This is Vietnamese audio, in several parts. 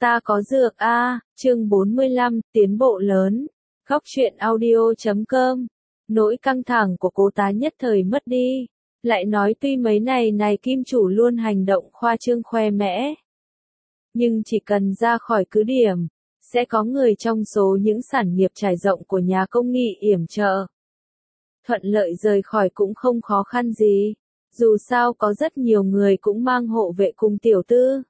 Ta có dược a, chương 45, tiến bộ lớn. Góc truyện audio.com. Nỗi căng thẳng của cố tá nhất thời mất đi. Lại nói tuy mấy này kim chủ luôn hành động khoa trương khoe mẽ. Nhưng chỉ cần ra khỏi cứ điểm, sẽ có người trong số những sản nghiệp trải rộng của nhà công nghị yểm trợ. Thuận lợi rời khỏi cũng không khó khăn gì. Dù sao có rất nhiều người cũng mang hộ vệ cùng tiểu tư.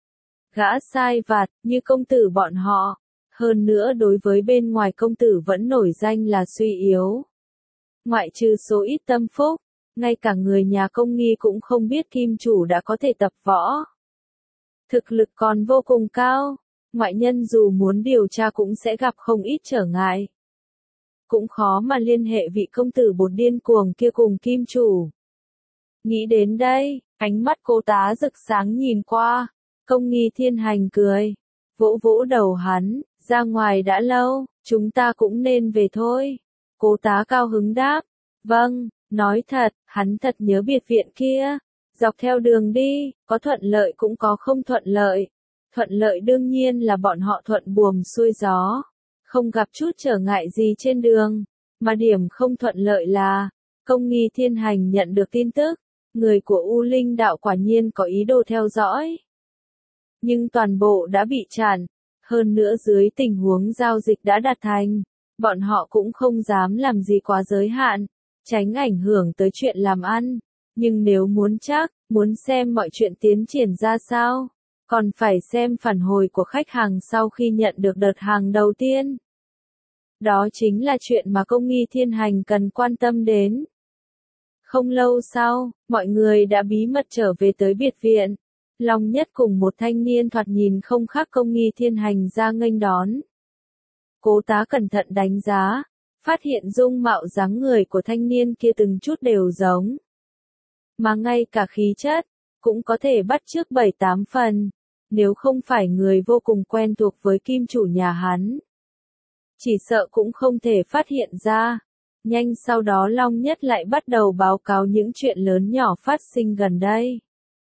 Gã sai vặt, như công tử bọn họ. Hơn nữa đối với bên ngoài công tử vẫn nổi danh là suy yếu. Ngoại trừ số ít tâm phúc, ngay cả người nhà công nghi cũng không biết kim chủ đã có thể tập võ. Thực lực còn vô cùng cao, ngoại nhân dù muốn điều tra cũng sẽ gặp không ít trở ngại. Cũng khó mà liên hệ vị công tử bột điên cuồng kia cùng kim chủ. Nghĩ đến đây, ánh mắt cô tá rực sáng nhìn qua. Công nghi thiên hành cười, vỗ vỗ đầu hắn, ra ngoài đã lâu, chúng ta cũng nên về thôi. Cố tá cao hứng đáp, vâng, nói thật, hắn thật nhớ biệt viện kia. Dọc theo đường đi, có thuận lợi cũng có không thuận lợi. Thuận lợi đương nhiên là bọn họ thuận buồm xuôi gió, không gặp chút trở ngại gì trên đường. Mà điểm không thuận lợi là, công nghi thiên hành nhận được tin tức, người của U Linh đạo quả nhiên có ý đồ theo dõi. Nhưng toàn bộ đã bị chặn, hơn nữa dưới tình huống giao dịch đã đạt thành, bọn họ cũng không dám làm gì quá giới hạn, tránh ảnh hưởng tới chuyện làm ăn. Nhưng nếu muốn chắc, muốn xem mọi chuyện tiến triển ra sao, còn phải xem phản hồi của khách hàng sau khi nhận được đợt hàng đầu tiên. Đó chính là chuyện mà công nghi thiên hành cần quan tâm đến. Không lâu sau, mọi người đã bí mật trở về tới biệt viện. Long Nhất cùng một thanh niên thoạt nhìn không khác công nghi thiên hành ra nghênh đón. Cố tá cẩn thận đánh giá, phát hiện dung mạo dáng người của thanh niên kia từng chút đều giống. Mà ngay cả khí chất, cũng có thể bắt chước 7-8 phần, nếu không phải người vô cùng quen thuộc với kim chủ nhà hắn. Chỉ sợ cũng không thể phát hiện ra. Nhanh sau đó Long Nhất lại bắt đầu báo cáo những chuyện lớn nhỏ phát sinh gần đây.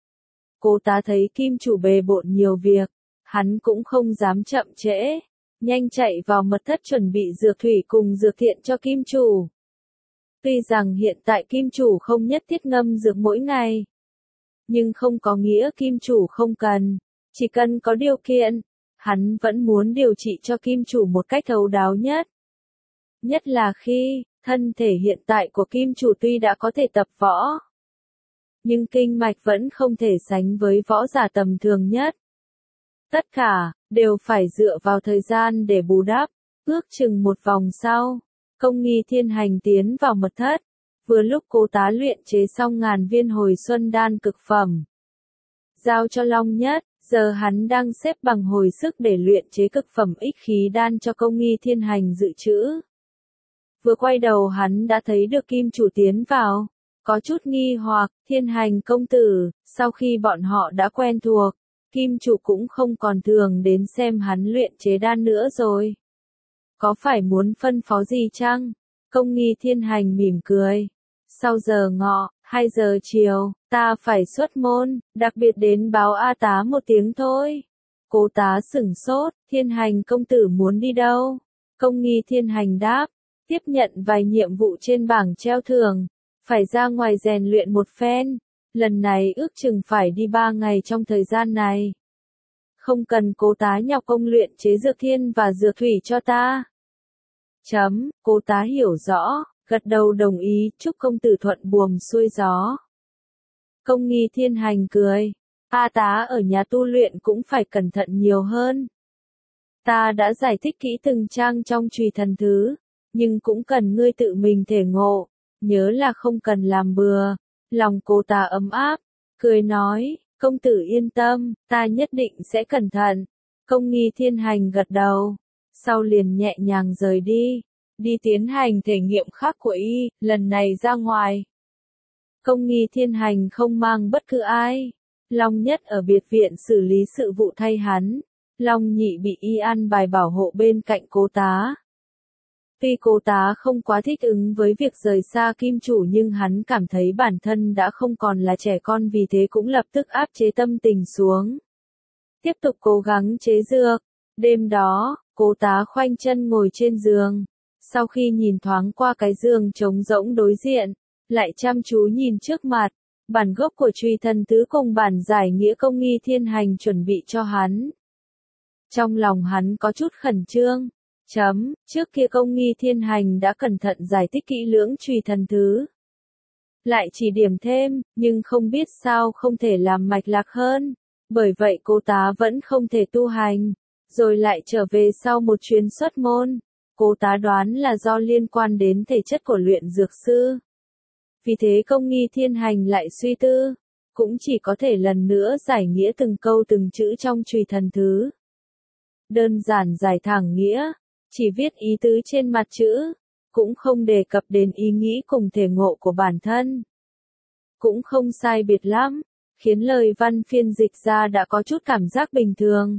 Cố tá thấy kim chủ bề bộn nhiều việc, hắn cũng không dám chậm trễ, nhanh chạy vào mật thất chuẩn bị dược thủy cùng dược thiện cho kim chủ. Tuy rằng hiện tại kim chủ không nhất thiết ngâm dược mỗi ngày, nhưng không có nghĩa kim chủ không cần, chỉ cần có điều kiện, hắn vẫn muốn điều trị cho kim chủ một cách thấu đáo nhất. Nhất là khi, thân thể hiện tại của kim chủ tuy đã có thể tập võ, nhưng kinh mạch vẫn không thể sánh với võ giả tầm thường nhất. Tất cả, đều phải dựa vào thời gian để bù đắp. Ước chừng một vòng sau, công nghi thiên hành tiến vào mật thất. Vừa lúc cố tá luyện chế xong 1000 viên hồi xuân đan cực phẩm. Giao cho Long Nhất, giờ hắn đang xếp bằng hồi sức để luyện chế cực phẩm ích khí đan cho công nghi thiên hành dự trữ. Vừa quay đầu hắn đã thấy được kim chủ tiến vào. Có chút nghi hoặc, thiên hành công tử, sau khi bọn họ đã quen thuộc, kim chủ cũng không còn thường đến xem hắn luyện chế đan nữa rồi. Có phải muốn phân phó gì chăng? Công nghi thiên hành mỉm cười. Sau giờ ngọ, 2 giờ chiều, ta phải xuất môn, đặc biệt đến báo A tá một tiếng thôi. Cố tá sửng sốt, thiên hành công tử muốn đi đâu? Công nghi thiên hành đáp, tiếp nhận vài nhiệm vụ trên bảng treo thưởng. Phải ra ngoài rèn luyện một phen, lần này ước chừng phải đi 3 ngày trong thời gian này. Không cần cố tá nhọc công luyện chế dược thiên và dược thủy cho ta. Cố tá hiểu rõ, gật đầu đồng ý, chúc công tử thuận buồm xuôi gió. Công nghi thiên hành cười, A tá ở nhà tu luyện cũng phải cẩn thận nhiều hơn. Ta đã giải thích kỹ từng trang trong Chùy Thần Thứ, nhưng cũng cần ngươi tự mình thể ngộ. Nhớ là không cần làm bừa. Lòng cố tá ấm áp, cười nói, công tử yên tâm, ta nhất định sẽ cẩn thận. Công nghi thiên hành gật đầu, sau liền nhẹ nhàng rời đi tiến hành thể nghiệm khác của y, lần này ra ngoài. Công nghi thiên hành không mang bất cứ ai. Long Nhất ở biệt viện xử lý sự vụ thay hắn. Long Nhị bị y an bài bảo hộ bên cạnh cố tá. Tuy cố tá không quá thích ứng với việc rời xa kim chủ nhưng hắn cảm thấy bản thân đã không còn là trẻ con vì thế cũng lập tức áp chế tâm tình xuống. tiếp tục cố gắng chế dược. Đêm đó, Cố Tá khoanh chân ngồi trên giường. Sau khi nhìn thoáng qua cái giường trống rỗng đối diện, lại chăm chú nhìn trước mặt, bản gốc của Chùy Thần Tứ cùng bản giải nghĩa công nghi thiên hành chuẩn bị cho hắn. Trong lòng hắn có chút khẩn trương. Trước kia công nghi thiên hành đã cẩn thận giải thích kỹ lưỡng Chùy Thần Thứ. Lại chỉ điểm thêm, nhưng không biết sao không thể làm mạch lạc hơn. Bởi vậy Cố Tá vẫn không thể tu hành. Rồi lại trở về sau một chuyến xuất môn. Cố Tá đoán là do liên quan đến thể chất của luyện dược sư. Vì thế công nghi thiên hành lại suy tư. Cũng chỉ có thể lần nữa giải nghĩa từng câu từng chữ trong Chùy Thần Thứ. Đơn giản giải thẳng nghĩa. Chỉ viết ý tứ trên mặt chữ. Cũng không đề cập đến ý nghĩ cùng thể ngộ của bản thân. Cũng không sai biệt lắm. Khiến lời văn phiên dịch ra đã có chút cảm giác bình thường.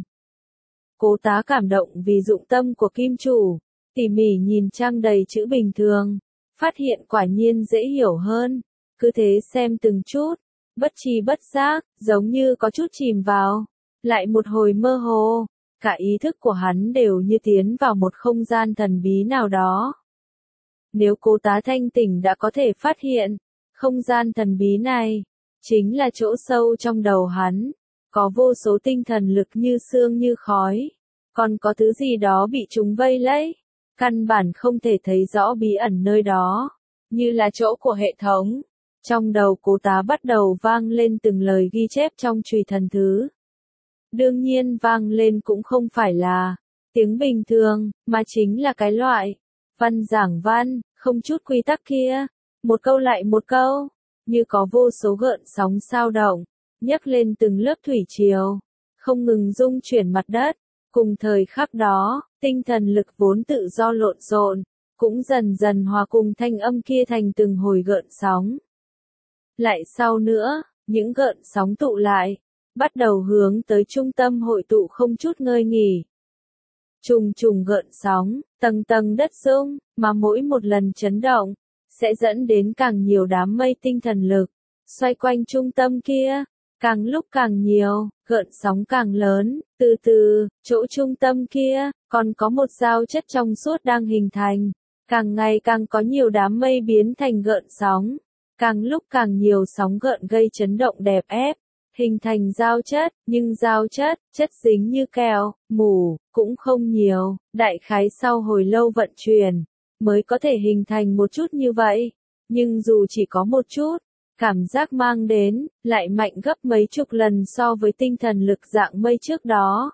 Cố Tá cảm động vì dụng tâm của kim chủ, tỉ mỉ nhìn trang đầy chữ bình thường, phát hiện quả nhiên dễ hiểu hơn, cứ thế xem từng chút, bất tri bất giác, giống như có chút chìm vào, lại một hồi mơ hồ, cả ý thức của hắn đều như tiến vào một không gian thần bí nào đó. Nếu Cố Tá thanh tỉnh đã có thể phát hiện, không gian thần bí này, chính là chỗ sâu trong đầu hắn. Có vô số tinh thần lực như sương như khói. Còn có thứ gì đó bị chúng vây lấy. Căn bản không thể thấy rõ bí ẩn nơi đó. Như là chỗ của hệ thống. Trong đầu Cố Tá bắt đầu vang lên từng lời ghi chép trong Chùy Thần Thứ. Đương nhiên vang lên cũng không phải là tiếng bình thường, mà chính là cái loại văn giảng văn, không chút quy tắc kia. Một câu lại một câu. Như có vô số gợn sóng xao động. Nhấc lên từng lớp thủy triều, không ngừng rung chuyển mặt đất. Cùng thời khắc đó, tinh thần lực vốn tự do lộn xộn, cũng dần dần hòa cùng thanh âm kia thành từng hồi gợn sóng. Lại sau nữa, những gợn sóng tụ lại, bắt đầu hướng tới trung tâm hội tụ không chút ngơi nghỉ. Trùng trùng gợn sóng, tầng tầng đất rung, mà mỗi một lần chấn động, sẽ dẫn đến càng nhiều đám mây tinh thần lực, xoay quanh trung tâm kia. Càng lúc càng nhiều, gợn sóng càng lớn, từ từ, chỗ trung tâm kia, còn có một giao chất trong suốt đang hình thành. Càng ngày càng có nhiều đám mây biến thành gợn sóng. Càng lúc càng nhiều sóng gợn gây chấn động đè ép, hình thành giao chất, nhưng giao chất dính như keo, mủ, cũng không nhiều, đại khái sau hồi lâu vận chuyển, mới có thể hình thành một chút như vậy. Nhưng dù chỉ có một chút, cảm giác mang đến, lại mạnh gấp mấy chục lần so với tinh thần lực dạng mây trước đó.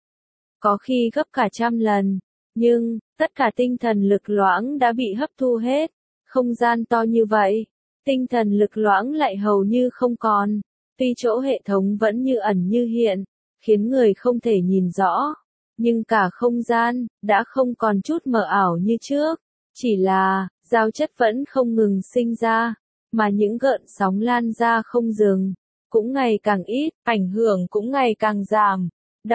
Có khi gấp cả 100 lần, nhưng, tất cả tinh thần lực loãng đã bị hấp thu hết. Không gian to như vậy, tinh thần lực loãng lại hầu như không còn. Tuy chỗ hệ thống vẫn như ẩn như hiện, khiến người không thể nhìn rõ. Nhưng cả không gian, đã không còn chút mờ ảo như trước. Chỉ là, giao chất vẫn không ngừng sinh ra. Mà những gợn sóng lan ra không dừng, cũng ngày càng ít, ảnh hưởng cũng ngày càng giảm.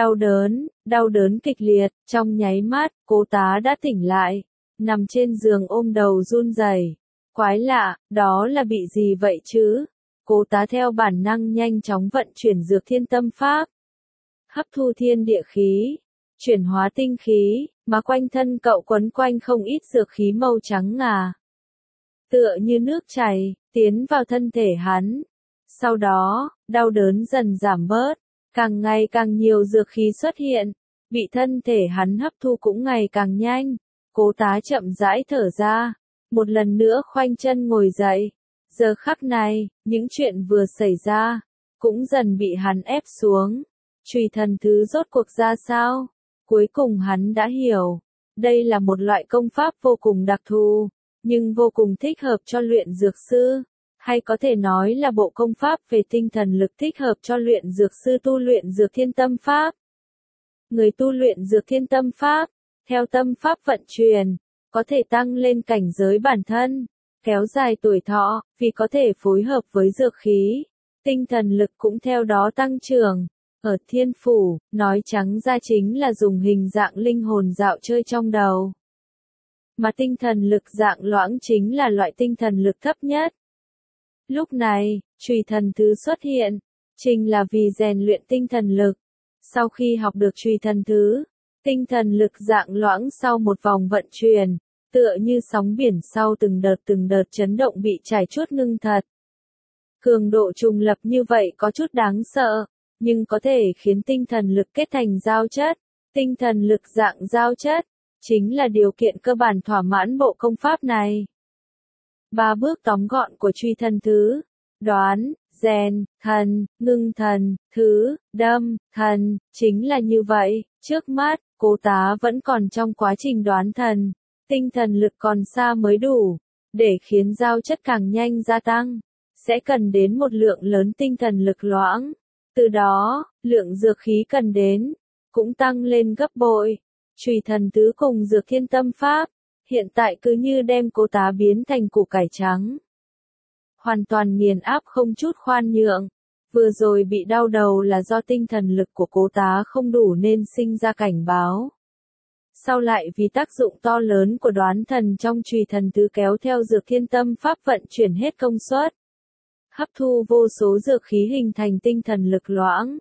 Đau đớn kịch liệt, trong nháy mắt, Cố Tá đã tỉnh lại, nằm trên giường ôm đầu run rẩy. Quái lạ, đó là bị gì vậy chứ? Cố Tá theo bản năng nhanh chóng vận chuyển dược thiên tâm pháp. Hấp thu thiên địa khí, chuyển hóa tinh khí, mà quanh thân cậu quấn quanh không ít dược khí màu trắng ngà. Tựa như nước chảy, tiến vào thân thể hắn. Sau đó, đau đớn dần giảm bớt, càng ngày càng nhiều dược khí xuất hiện, bị thân thể hắn hấp thu cũng ngày càng nhanh. Cố Tá chậm rãi thở ra, một lần nữa khoanh chân ngồi dậy. Giờ khắc này, những chuyện vừa xảy ra, cũng dần bị hắn ép xuống. Chùy Thần Thứ rốt cuộc ra sao? Cuối cùng hắn đã hiểu, đây là một loại công pháp vô cùng đặc thù, nhưng vô cùng thích hợp cho luyện dược sư, hay có thể nói là bộ công pháp về tinh thần lực thích hợp cho luyện dược sư tu luyện dược thiên tâm pháp. Người tu luyện dược thiên tâm pháp, theo tâm pháp vận chuyển, có thể tăng lên cảnh giới bản thân, kéo dài tuổi thọ, vì có thể phối hợp với dược khí, tinh thần lực cũng theo đó tăng trưởng. Ở thiên phủ, nói trắng ra chính là dùng hình dạng linh hồn dạo chơi trong đầu. Mà tinh thần lực dạng loãng chính là loại tinh thần lực thấp nhất. Lúc này, Chùy Thần Thứ xuất hiện, chính là vì rèn luyện tinh thần lực. Sau khi học được truy thần thứ, tinh thần lực dạng loãng sau một vòng vận chuyển, tựa như sóng biển sau từng đợt chấn động bị trải chuốt ngưng thật. Cường độ trùng lập như vậy có chút đáng sợ, nhưng có thể khiến tinh thần lực kết thành giao chất. Tinh thần lực dạng giao chất, chính là điều kiện cơ bản thỏa mãn bộ công pháp này. 3 bước tóm gọn của truy thần thứ: đoán, rèn, thần, ngưng thần, thứ, đâm, thần, chính là như vậy. Trước mắt, Cố Tá vẫn còn trong quá trình đoán thần, tinh thần lực còn xa mới đủ, để khiến giao chất càng nhanh gia tăng, sẽ cần đến một lượng lớn tinh thần lực loãng. Từ đó, lượng dược khí cần đến, cũng tăng lên gấp bội. Chùy thần tứ cùng Dược Thiên Tâm Pháp, hiện tại cứ như đem Cố Tá biến thành củ cải trắng. Hoàn toàn nghiền áp không chút khoan nhượng. Vừa rồi bị đau đầu là do tinh thần lực của Cố Tá không đủ nên sinh ra cảnh báo. Sau lại vì tác dụng to lớn của đoán thần trong chùy thần tứ kéo theo Dược Thiên Tâm Pháp vận chuyển hết công suất, hấp thu vô số dược khí hình thành tinh thần lực loãng,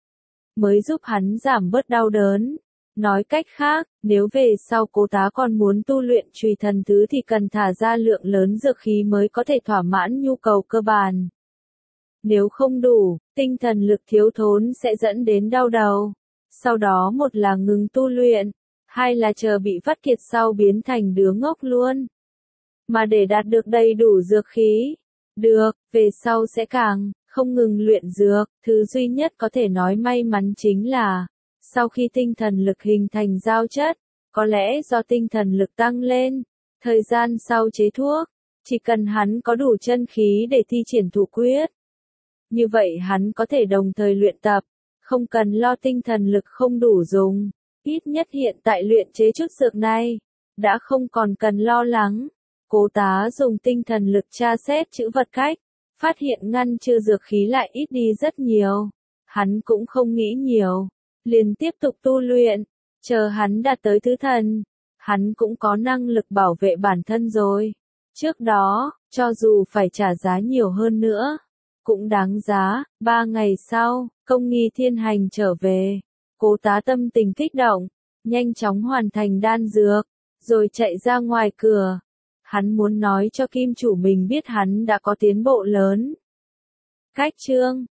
mới giúp hắn giảm bớt đau đớn. Nói cách khác, nếu về sau Cố Tá còn muốn tu luyện chùy thần thứ thì cần thả ra lượng lớn dược khí mới có thể thỏa mãn nhu cầu cơ bản. Nếu không đủ, tinh thần lực thiếu thốn sẽ dẫn đến đau đầu. Sau đó một là ngừng tu luyện, hai là chờ bị vắt kiệt sau biến thành đứa ngốc luôn. Mà để đạt được đầy đủ dược khí, về sau sẽ càng không ngừng luyện dược. Thứ duy nhất có thể nói may mắn chính là, sau khi tinh thần lực hình thành giao chất, có lẽ do tinh thần lực tăng lên, thời gian sau chế thuốc, chỉ cần hắn có đủ chân khí để thi triển thủ quyết. Như vậy hắn có thể đồng thời luyện tập, không cần lo tinh thần lực không đủ dùng. Ít nhất hiện tại luyện chế chút dược này, đã không còn cần lo lắng. Cố Tá dùng tinh thần lực tra xét chữ vật cách, phát hiện ngăn chứa dược khí lại ít đi rất nhiều. Hắn cũng không nghĩ nhiều, liền tiếp tục tu luyện, chờ hắn đạt tới thứ thần, hắn cũng có năng lực bảo vệ bản thân rồi. Trước đó, cho dù phải trả giá nhiều hơn nữa, cũng đáng giá. 3 ngày sau, Công Nghi Thiên Hành trở về, Cố Tá tâm tình kích động, nhanh chóng hoàn thành đan dược, rồi chạy ra ngoài cửa. Hắn muốn nói cho kim chủ mình biết hắn đã có tiến bộ lớn. Cách chương